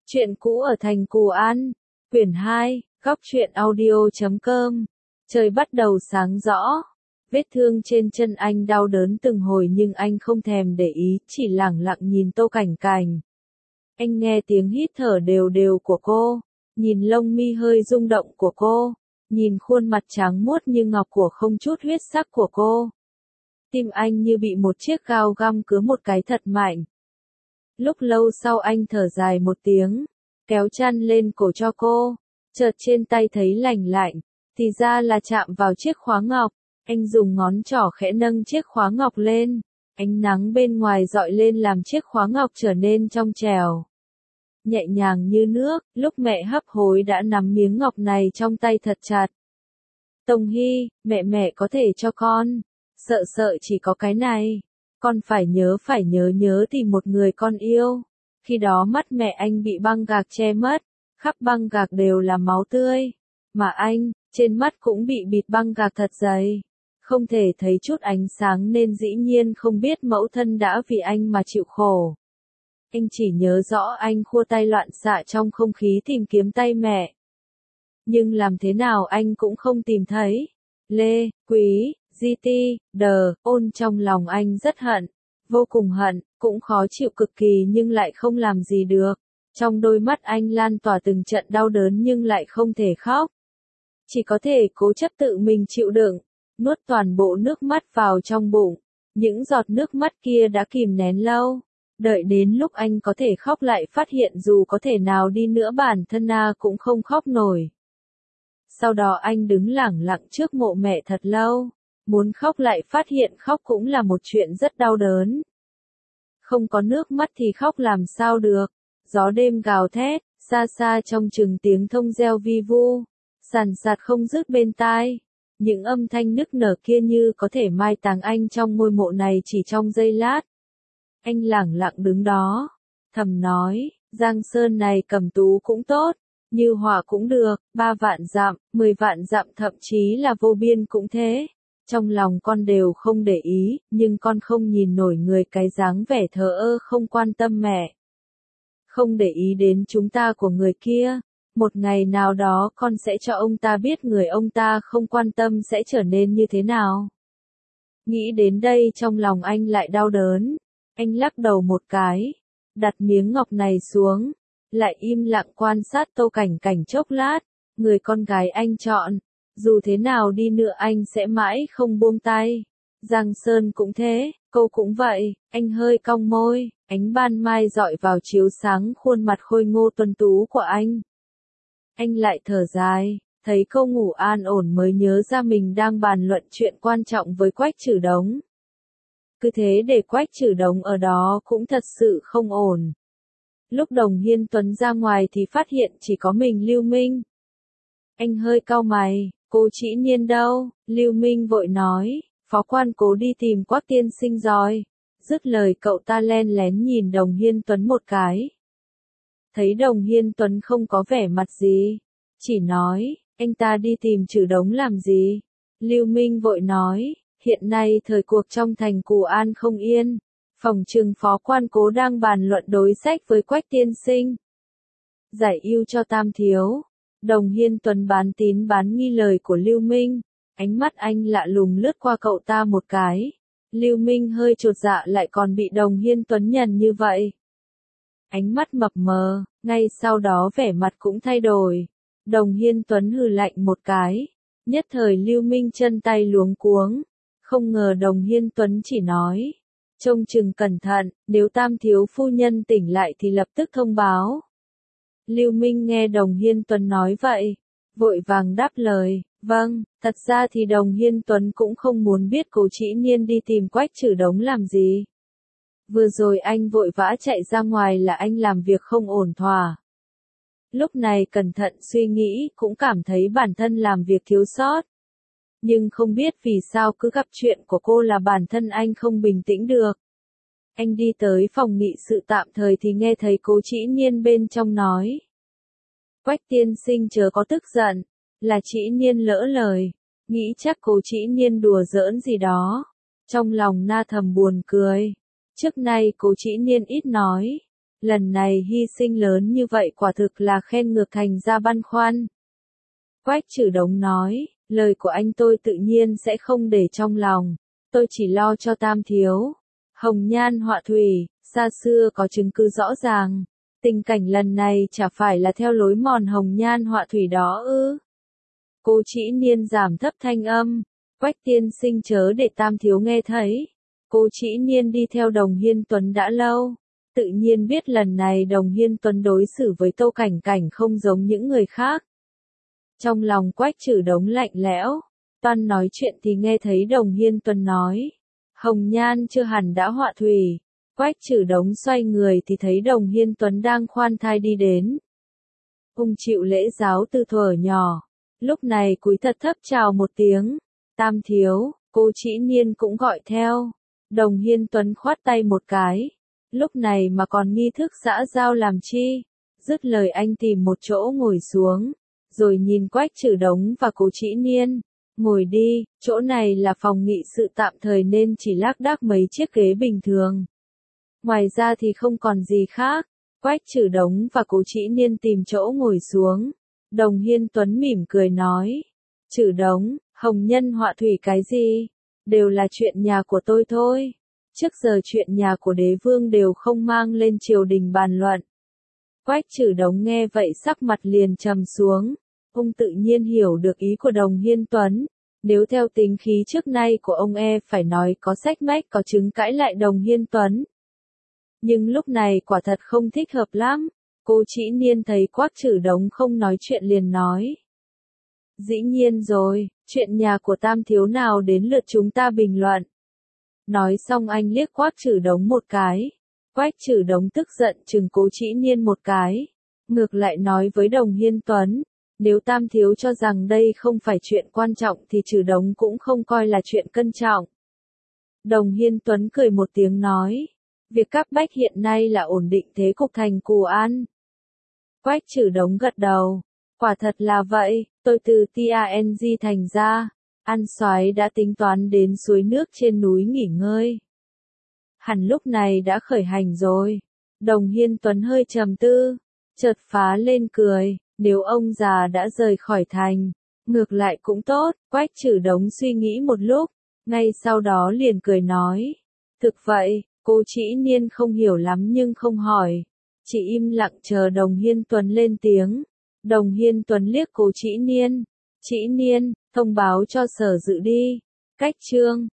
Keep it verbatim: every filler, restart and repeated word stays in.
Chuyện cũ ở thành Cù An, quyển hai, góc truyện audio chấm com. Trời bắt đầu sáng rõ. Vết thương trên chân anh đau đớn từng hồi nhưng anh không thèm để ý, chỉ lẳng lặng nhìn Tô Cảnh Cảnh. Anh nghe tiếng hít thở đều đều của cô, nhìn lông mi hơi rung động của cô, nhìn khuôn mặt trắng muốt như ngọc của không chút huyết sắc của cô. Tim anh như bị một chiếc gao găm cứa một cái thật mạnh. Lúc lâu sau anh thở dài một tiếng, kéo chăn lên cổ cho cô, chợt trên tay thấy lành lạnh, thì ra là chạm vào chiếc khóa ngọc. Anh dùng ngón trỏ khẽ nâng chiếc khóa ngọc lên, ánh nắng bên ngoài dọi lên làm chiếc khóa ngọc trở nên trong trẻo, nhẹ nhàng như nước. Lúc mẹ hấp hối đã nắm miếng ngọc này trong tay thật chặt. Tông Hy, mẹ mẹ có thể cho con, sợ sợ chỉ có cái này. Con phải nhớ phải nhớ nhớ tìm một người con yêu. Khi đó mắt mẹ anh bị băng gạc che mất, khắp băng gạc đều là máu tươi. Mà anh, trên mắt cũng bị bịt băng gạc thật dày, không thể thấy chút ánh sáng nên dĩ nhiên không biết mẫu thân đã vì anh mà chịu khổ. Anh chỉ nhớ rõ anh khua tay loạn xạ trong không khí tìm kiếm tay mẹ. Nhưng làm thế nào anh cũng không tìm thấy. Lê, Quý, Di Ti, Đờ, Ôn trong lòng anh rất hận, vô cùng hận, cũng khó chịu cực kỳ nhưng lại không làm gì được. Trong đôi mắt anh lan tỏa từng trận đau đớn nhưng lại không thể khóc. Chỉ có thể cố chấp tự mình chịu đựng, nuốt toàn bộ nước mắt vào trong bụng. Những giọt nước mắt kia đã kìm nén lâu. Đợi đến lúc anh có thể khóc lại phát hiện dù có thể nào đi nữa bản thân A cũng không khóc nổi. Sau đó anh đứng lẳng lặng trước mộ mẹ thật lâu. Muốn khóc lại phát hiện khóc cũng là một chuyện rất đau đớn. Không có nước mắt thì khóc làm sao được. Gió đêm gào thét, xa xa trong chừng tiếng thông reo vi vu, sàn sạt không dứt bên tai. Những âm thanh nức nở kia như có thể mai táng anh trong ngôi mộ này chỉ trong giây lát. Anh lẳng lặng đứng đó, thầm nói, Giang Sơn này cầm tú cũng tốt, như họa cũng được, ba vạn dặm, mười vạn dặm thậm chí là vô biên cũng thế. Trong lòng con đều không để ý, nhưng con không nhìn nổi người cái dáng vẻ thờ ơ không quan tâm mẹ. Không để ý đến chúng ta của người kia. Một ngày nào đó con sẽ cho ông ta biết người ông ta không quan tâm sẽ trở nên như thế nào. Nghĩ đến đây trong lòng anh lại đau đớn. Anh lắc đầu một cái, đặt miếng ngọc này xuống, lại im lặng quan sát Tô Cảnh Cảnh chốc lát. Người con gái anh chọn, dù thế nào đi nữa anh sẽ mãi không buông tay. Giang Sơn cũng thế, cô cũng vậy. Anh hơi cong môi, ánh ban mai dọi vào chiếu sáng khuôn mặt khôi ngô tuấn tú của anh. Anh lại thở dài, thấy cô ngủ an ổn mới nhớ ra mình đang bàn luận chuyện quan trọng với Quách Trử Đống. Cứ thế để Quách Trử Đống ở đó cũng thật sự không ổn. Lúc Đồng Hiên Tuấn ra ngoài thì phát hiện chỉ có mình Lưu Minh. Anh hơi cau mày, cô Trĩ Nhiên đâu? Lưu Minh vội nói, phó quan cố đi tìm Quách tiên sinh rồi. Dứt lời cậu ta len lén nhìn Đồng Hiên Tuấn một cái. Thấy Đồng Hiên Tuấn không có vẻ mặt gì, chỉ nói, anh ta đi tìm Trử Đống làm gì? Lưu Minh vội nói, hiện nay thời cuộc trong thành Cù An không yên, phòng trừng phó quan cố đang bàn luận đối sách với Quách tiên sinh. Giải ưu cho Tam thiếu. Đồng Hiên Tuấn bán tín bán nghi lời của Lưu Minh, ánh mắt anh lạ lùng lướt qua cậu ta một cái. Lưu Minh hơi chột dạ lại còn bị Đồng Hiên Tuấn nhằn như vậy. Ánh mắt mập mờ, ngay sau đó vẻ mặt cũng thay đổi. Đồng Hiên Tuấn hừ lạnh một cái, nhất thời Lưu Minh chân tay luống cuống. Không ngờ Đồng Hiên Tuấn chỉ nói, trông chừng cẩn thận, nếu Tam thiếu phu nhân tỉnh lại thì lập tức thông báo. Lưu Minh nghe Đồng Hiên Tuấn nói vậy, vội vàng đáp lời, vâng. Thật ra thì Đồng Hiên Tuấn cũng không muốn biết Cố Trĩ Nhiên đi tìm Quách Trử Đống làm gì. Vừa rồi anh vội vã chạy ra ngoài là anh làm việc không ổn thỏa. Lúc này cẩn thận suy nghĩ cũng cảm thấy bản thân làm việc thiếu sót. Nhưng không biết vì sao cứ gặp chuyện của cô là bản thân anh không bình tĩnh được. Anh đi tới phòng nghị sự tạm thời thì nghe thấy Cố Trĩ Nhiên bên trong nói. Quách tiên sinh chớ có tức giận, là Trĩ Nhiên lỡ lời, nghĩ chắc Cố Trĩ Nhiên đùa giỡn gì đó. Trong lòng na thầm buồn cười, trước nay Cố Trĩ Nhiên ít nói, lần này hy sinh lớn như vậy quả thực là khen ngược thành ra băn khoăn. Quách Trử Đống nói, lời của anh tôi tự nhiên sẽ không để trong lòng, tôi chỉ lo cho Tam thiếu. Hồng nhan họa thủy, xa xưa có chứng cứ rõ ràng, tình cảnh lần này chả phải là theo lối mòn hồng nhan họa thủy đó ư? Cố Trĩ Niên giảm thấp thanh âm, Quách tiên sinh chớ để Tam thiếu nghe thấy. Cố Trĩ Niên đi theo Đồng Hiên Tuấn đã lâu, tự nhiên biết lần này Đồng Hiên Tuấn đối xử với Tô Cảnh Cảnh không giống những người khác. Trong lòng Quách Trử Đống lạnh lẽo, toan nói chuyện thì nghe thấy Đồng Hiên Tuấn nói, hồng nhan chưa hẳn đã họa thủy. Quách Trử Đống xoay người thì thấy Đồng Hiên Tuấn đang khoan thai đi đến. Ung chịu lễ giáo từ thuở nhỏ, lúc này cúi thật thấp chào một tiếng, Tam thiếu. Cố Trĩ Niên cũng gọi theo. Đồng Hiên Tuấn khoát tay một cái, lúc này mà còn nghi thức xã giao làm chi? Dứt lời anh tìm một chỗ ngồi xuống, rồi nhìn Quách Trử Đống và Cố Trĩ Niên, ngồi đi, chỗ này là phòng nghị sự tạm thời nên chỉ lác đác mấy chiếc ghế bình thường. Ngoài ra thì không còn gì khác. Quách Trử Đống và Cố Trĩ Niên tìm chỗ ngồi xuống. Đồng Hiên Tuấn mỉm cười nói, Trử Đống, hồng nhân họa thủy cái gì? Đều là chuyện nhà của tôi thôi. Trước giờ chuyện nhà của đế vương đều không mang lên triều đình bàn luận. Quách Trử Đống nghe vậy sắc mặt liền trầm xuống. Ông tự nhiên hiểu được ý của Đồng Hiên Tuấn. Nếu theo tính khí trước nay của ông e phải nói có sách mách có chứng cãi lại Đồng Hiên Tuấn. Nhưng lúc này quả thật không thích hợp lắm. Cố Trĩ Niên thấy Quách Trử Đống không nói chuyện liền nói. Dĩ nhiên rồi, chuyện nhà của Tam thiếu nào đến lượt chúng ta bình luận. Nói xong anh liếc Quách Trử Đống một cái. Quách Trử Đống tức giận chừng Cố Trĩ Niên một cái. Ngược lại nói với Đồng Hiên Tuấn, nếu Tam thiếu cho rằng đây không phải chuyện quan trọng thì Trử Đống cũng không coi là chuyện cân trọng. Đồng Hiên Tuấn cười một tiếng nói, việc cấp bách hiện nay là ổn định thế cục thành Cù An. Quách Trử Đống gật đầu, quả thật là vậy, tôi từ Tang thành ra, An Soái đã tính toán đến suối nước trên núi nghỉ ngơi. Hẳn lúc này đã khởi hành rồi. Đồng Hiên Tuấn hơi trầm tư, chợt phá lên cười, nếu ông già đã rời khỏi thành, ngược lại cũng tốt. Quách Trử Đống suy nghĩ một lúc, ngay sau đó liền cười nói, thực vậy. Cố Trĩ Niên không hiểu lắm nhưng không hỏi, chỉ im lặng chờ Đồng Hiên Tuấn lên tiếng. Đồng Hiên Tuấn liếc Cố Trĩ Niên, Trĩ Niên, thông báo cho sở dự đi. Cách chương